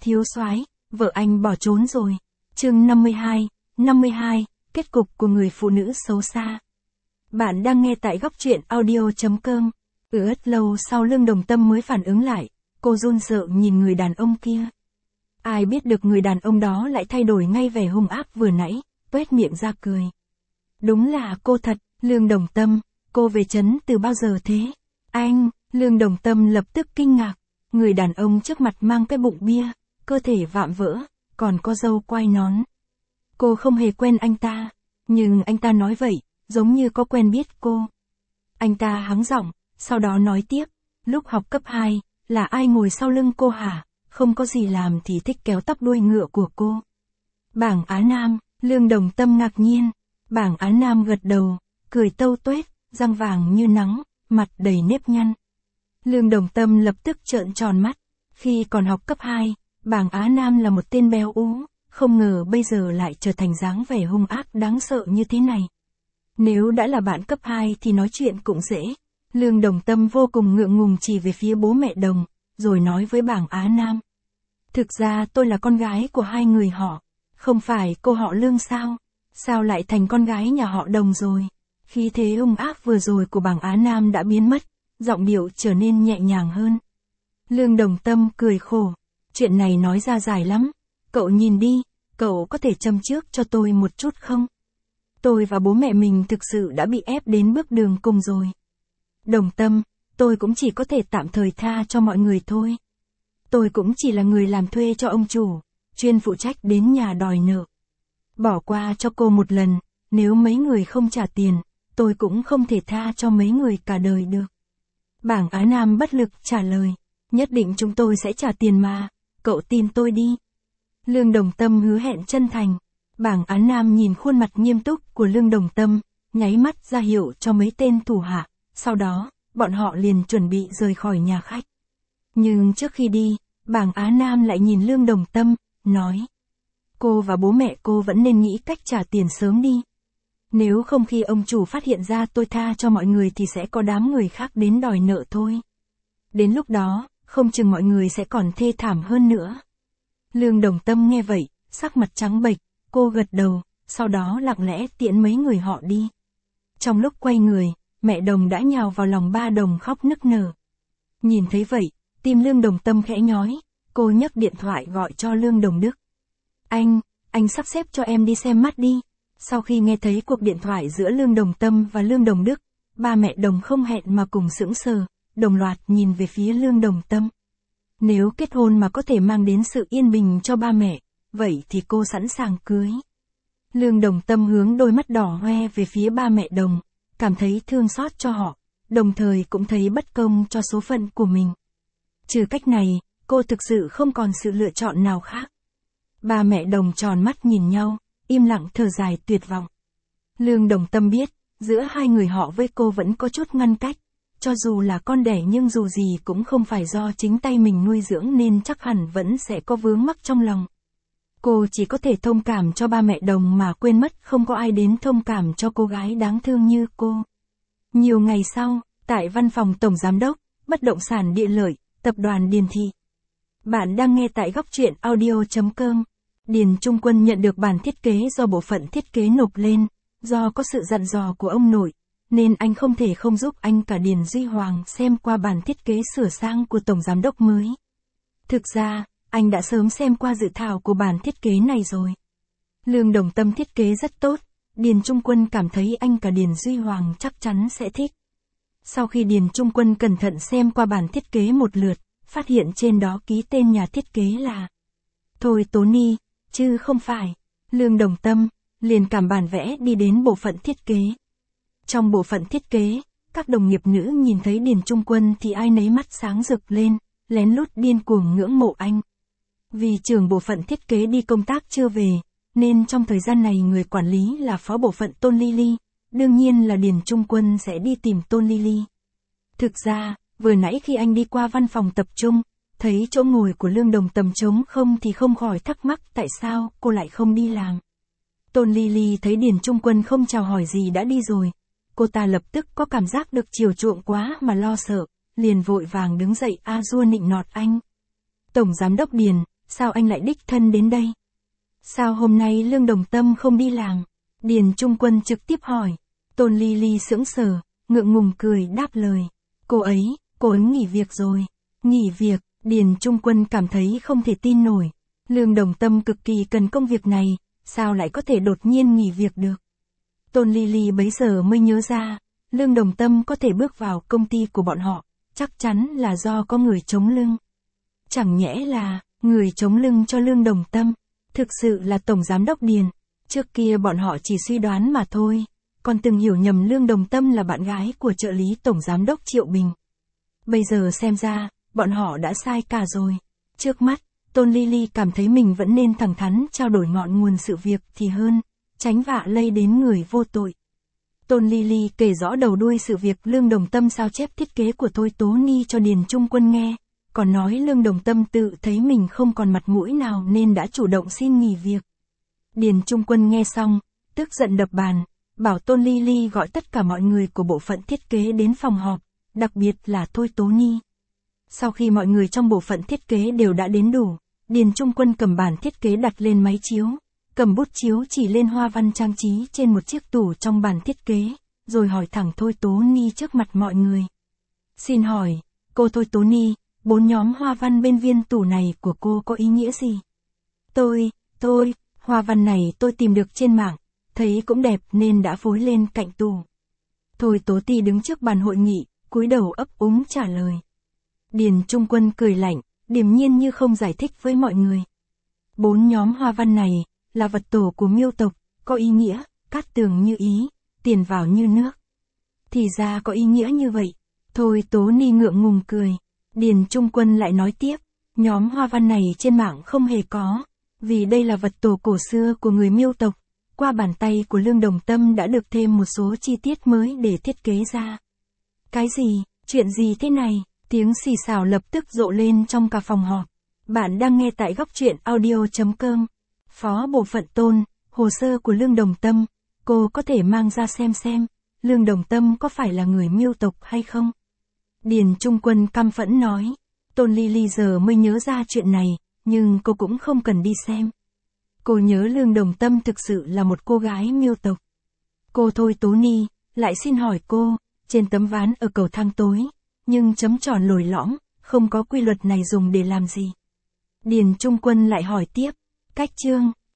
thiếu soái, vợ anh bỏ trốn rồi. Chương 52, kết cục của người phụ nữ xấu xa. Bạn đang nghe tại góc truyện audio.com. Rất lâu sau Lương Đồng Tâm mới phản ứng lại, cô run sợ nhìn người đàn ông kia. Ai biết được người đàn ông đó lại thay đổi ngay vẻ hung ác vừa nãy, tuét miệng ra cười. Đúng là cô thật, Lương Đồng Tâm, cô về trấn từ bao giờ thế? Anh, Lương Đồng Tâm lập tức kinh ngạc, người đàn ông trước mặt mang cái bụng bia, cơ thể vạm vỡ, còn có râu quai nón. Cô không hề quen anh ta, nhưng anh ta nói vậy, giống như có quen biết cô. Anh ta hắng giọng, sau đó nói tiếp, lúc học cấp 2, là ai ngồi sau lưng cô hả? Không có gì làm thì thích kéo tóc đuôi ngựa của cô. Bảng Á Nam, Lương Đồng Tâm ngạc nhiên. Bảng Á Nam gật đầu, cười tâu tuét, răng vàng như nắng, mặt đầy nếp nhăn. Lương Đồng Tâm lập tức trợn tròn mắt. Khi còn học cấp 2, Bảng Á Nam là một tên béo ú, không ngờ bây giờ lại trở thành dáng vẻ hung ác đáng sợ như thế này. Nếu đã là bạn cấp 2 thì nói chuyện cũng dễ. Lương Đồng Tâm vô cùng ngượng ngùng chỉ về phía bố mẹ Đồng, rồi nói với Bảng Á Nam. Thực ra tôi là con gái của hai người họ, không phải cô họ Lương sao? Sao lại thành con gái nhà họ Đồng rồi? Khí thế hung ác vừa rồi của Bảng Á Nam đã biến mất, giọng điệu trở nên nhẹ nhàng hơn. Lương Đồng Tâm cười khổ, chuyện này nói ra dài lắm, cậu nhìn đi, cậu có thể châm trước cho tôi một chút không? Tôi và bố mẹ mình thực sự đã bị ép đến bước đường cùng rồi. Đồng Tâm, tôi cũng chỉ có thể tạm thời tha cho mọi người thôi. Tôi cũng chỉ là người làm thuê cho ông chủ, chuyên phụ trách đến nhà đòi nợ. Bỏ qua cho cô một lần, nếu mấy người không trả tiền, tôi cũng không thể tha cho mấy người cả đời được. Bảng Á Nam bất lực trả lời, nhất định chúng tôi sẽ trả tiền mà, cậu tin tôi đi. Lương Đồng Tâm hứa hẹn chân thành. Bảng Á Nam nhìn khuôn mặt nghiêm túc của Lương Đồng Tâm, nháy mắt ra hiệu cho mấy tên thủ hạ, sau đó, bọn họ liền chuẩn bị rời khỏi nhà khách. Nhưng trước khi đi, Bảng Á Nam lại nhìn Lương Đồng Tâm, nói. Cô và bố mẹ cô vẫn nên nghĩ cách trả tiền sớm đi. Nếu không khi ông chủ phát hiện ra tôi tha cho mọi người thì sẽ có đám người khác đến đòi nợ thôi. Đến lúc đó, không chừng mọi người sẽ còn thê thảm hơn nữa. Lương Đồng Tâm nghe vậy, sắc mặt trắng bệch, cô gật đầu, sau đó lặng lẽ tiễn mấy người họ đi. Trong lúc quay người, mẹ Đồng đã nhào vào lòng ba Đồng khóc nức nở. Nhìn thấy vậy, tim Lương Đồng Tâm khẽ nhói, cô nhấc điện thoại gọi cho Lương Đồng Đức. Anh sắp xếp cho em đi xem mắt đi. Sau khi nghe thấy cuộc điện thoại giữa Lương Đồng Tâm và Lương Đồng Đức, ba mẹ Đồng không hẹn mà cùng sững sờ, đồng loạt nhìn về phía Lương Đồng Tâm. Nếu kết hôn mà có thể mang đến sự yên bình cho ba mẹ, vậy thì cô sẵn sàng cưới. Lương Đồng Tâm hướng đôi mắt đỏ hoe về phía ba mẹ Đồng, cảm thấy thương xót cho họ, đồng thời cũng thấy bất công cho số phận của mình. Trừ cách này, cô thực sự không còn sự lựa chọn nào khác. Ba mẹ Đồng tròn mắt nhìn nhau, im lặng thở dài tuyệt vọng. Lương Đồng Tâm biết, giữa hai người họ với cô vẫn có chút ngăn cách, cho dù là con đẻ nhưng dù gì cũng không phải do chính tay mình nuôi dưỡng nên chắc hẳn vẫn sẽ có vướng mắc trong lòng. Cô chỉ có thể thông cảm cho ba mẹ Đồng mà quên mất không có ai đến thông cảm cho cô gái đáng thương như cô. Nhiều ngày sau, tại văn phòng Tổng Giám đốc, Bất động sản Địa Lợi, Tập đoàn Điền Thị. Bạn đang nghe tại góc truyện audio.com. Điền Trung Quân nhận được bản thiết kế do bộ phận thiết kế nộp lên, do có sự dặn dò của ông nội, nên anh không thể không giúp anh cả Điền Duy Hoàng xem qua bản thiết kế sửa sang của Tổng Giám đốc mới. Thực ra, anh đã sớm xem qua dự thảo của bản thiết kế này rồi. Lương Đồng Tâm thiết kế rất tốt, Điền Trung Quân cảm thấy anh cả Điền Duy Hoàng chắc chắn sẽ thích. Sau khi Điền Trung Quân cẩn thận xem qua bản thiết kế một lượt, phát hiện trên đó ký tên nhà thiết kế là Thôi Tony, chứ không phải Lương Đồng Tâm, liền cảm bản vẽ đi đến bộ phận thiết kế. Trong bộ phận thiết kế, các đồng nghiệp nữ nhìn thấy Điền Trung Quân thì ai nấy mắt sáng rực lên, lén lút điên cuồng ngưỡng mộ anh. Vì trưởng bộ phận thiết kế đi công tác chưa về, nên trong thời gian này người quản lý là phó bộ phận Tôn Lily, đương nhiên là Điền Trung Quân sẽ đi tìm Tôn Lily. Thực ra, vừa nãy khi anh đi qua văn phòng tập trung, thấy chỗ ngồi của Lương Đồng Tâm trống không thì không khỏi thắc mắc tại sao cô lại không đi làm. Tôn Lily thấy Điền Trung Quân không chào hỏi gì đã đi rồi. Cô ta lập tức có cảm giác được chiều chuộng quá mà lo sợ, liền vội vàng đứng dậy a dua nịnh nọt anh. Tổng Giám đốc Điền, sao anh lại đích thân đến đây? Sao hôm nay Lương Đồng Tâm không đi làm? Điền Trung Quân trực tiếp hỏi. Tôn Ly Ly sững sờ, ngượng ngùng cười đáp lời. Cô ấy nghỉ việc rồi. Nghỉ việc, Điền Trung Quân cảm thấy không thể tin nổi. Lương Đồng Tâm cực kỳ cần công việc này, sao lại có thể đột nhiên nghỉ việc được? Tôn Ly Ly bấy giờ mới nhớ ra, Lương Đồng Tâm có thể bước vào công ty của bọn họ, chắc chắn là do có người chống lưng. Chẳng nhẽ là, người chống lưng cho Lương Đồng Tâm, thực sự là Tổng Giám đốc Điền. Trước kia bọn họ chỉ suy đoán mà thôi, còn từng hiểu nhầm Lương Đồng Tâm là bạn gái của trợ lý Tổng Giám đốc Triệu Bình. Bây giờ xem ra, bọn họ đã sai cả rồi. Trước mắt, Tôn Ly Ly cảm thấy mình vẫn nên thẳng thắn trao đổi ngọn nguồn sự việc thì hơn, tránh vạ lây đến người vô tội. Tôn Ly Ly kể rõ đầu đuôi sự việc Lương Đồng Tâm sao chép thiết kế của Thôi Tố Ni cho Điền Trung Quân nghe, còn nói Lương Đồng Tâm tự thấy mình không còn mặt mũi nào nên đã chủ động xin nghỉ việc. Điền Trung Quân nghe xong, tức giận đập bàn, bảo Tôn Ly Ly gọi tất cả mọi người của bộ phận thiết kế đến phòng họp, đặc biệt là Thôi Tố Ni. Sau khi mọi người trong bộ phận thiết kế đều đã đến đủ, Điền Trung Quân cầm bản thiết kế đặt lên máy chiếu, cầm bút chiếu chỉ lên hoa văn trang trí trên một chiếc tủ trong bản thiết kế, rồi hỏi thẳng Thôi Tố Ni trước mặt mọi người. Xin hỏi, cô Thôi Tố Ni, 4 nhóm hoa văn bên viên tủ này của cô có ý nghĩa gì? Hoa văn này tôi tìm được trên mạng, thấy cũng đẹp nên đã phối lên cạnh tủ. Thôi Tố Ti đứng trước bàn hội nghị, cúi đầu ấp úng trả lời. Điền Trung Quân cười lạnh, điềm nhiên như không giải thích với mọi người. 4 nhóm hoa văn này là vật tổ của Miêu tộc, có ý nghĩa, cát tường như ý, tiền vào như nước. Thì ra có ý nghĩa như vậy. Thôi Tố Ni ngượng ngùng cười. Điền Trung Quân lại nói tiếp, nhóm hoa văn này trên mạng không hề có, vì đây là vật tổ cổ xưa của người Miêu tộc, qua bàn tay của Lương Đồng Tâm đã được thêm một số chi tiết mới để thiết kế ra. Cái gì, chuyện gì thế này? Tiếng xì xào lập tức rộ lên trong cả phòng họp. Bạn đang nghe tại góc truyện audio.com. Phó bộ phận Tôn, hồ sơ của Lương Đồng Tâm, cô có thể mang ra xem, Lương Đồng Tâm có phải là người Miêu tộc hay không? Điền Trung Quân căm phẫn nói. Tôn Ly Ly giờ mới nhớ ra chuyện này, nhưng cô cũng không cần đi xem. Cô nhớ Lương Đồng Tâm thực sự là một cô gái Miêu tộc. Cô Thôi Tố Ni, lại xin hỏi cô, trên tấm ván ở cầu thang tối, nhưng chấm tròn lồi lõm, không có quy luật này dùng để làm gì? Điền Trung Quân lại hỏi tiếp, cách chương,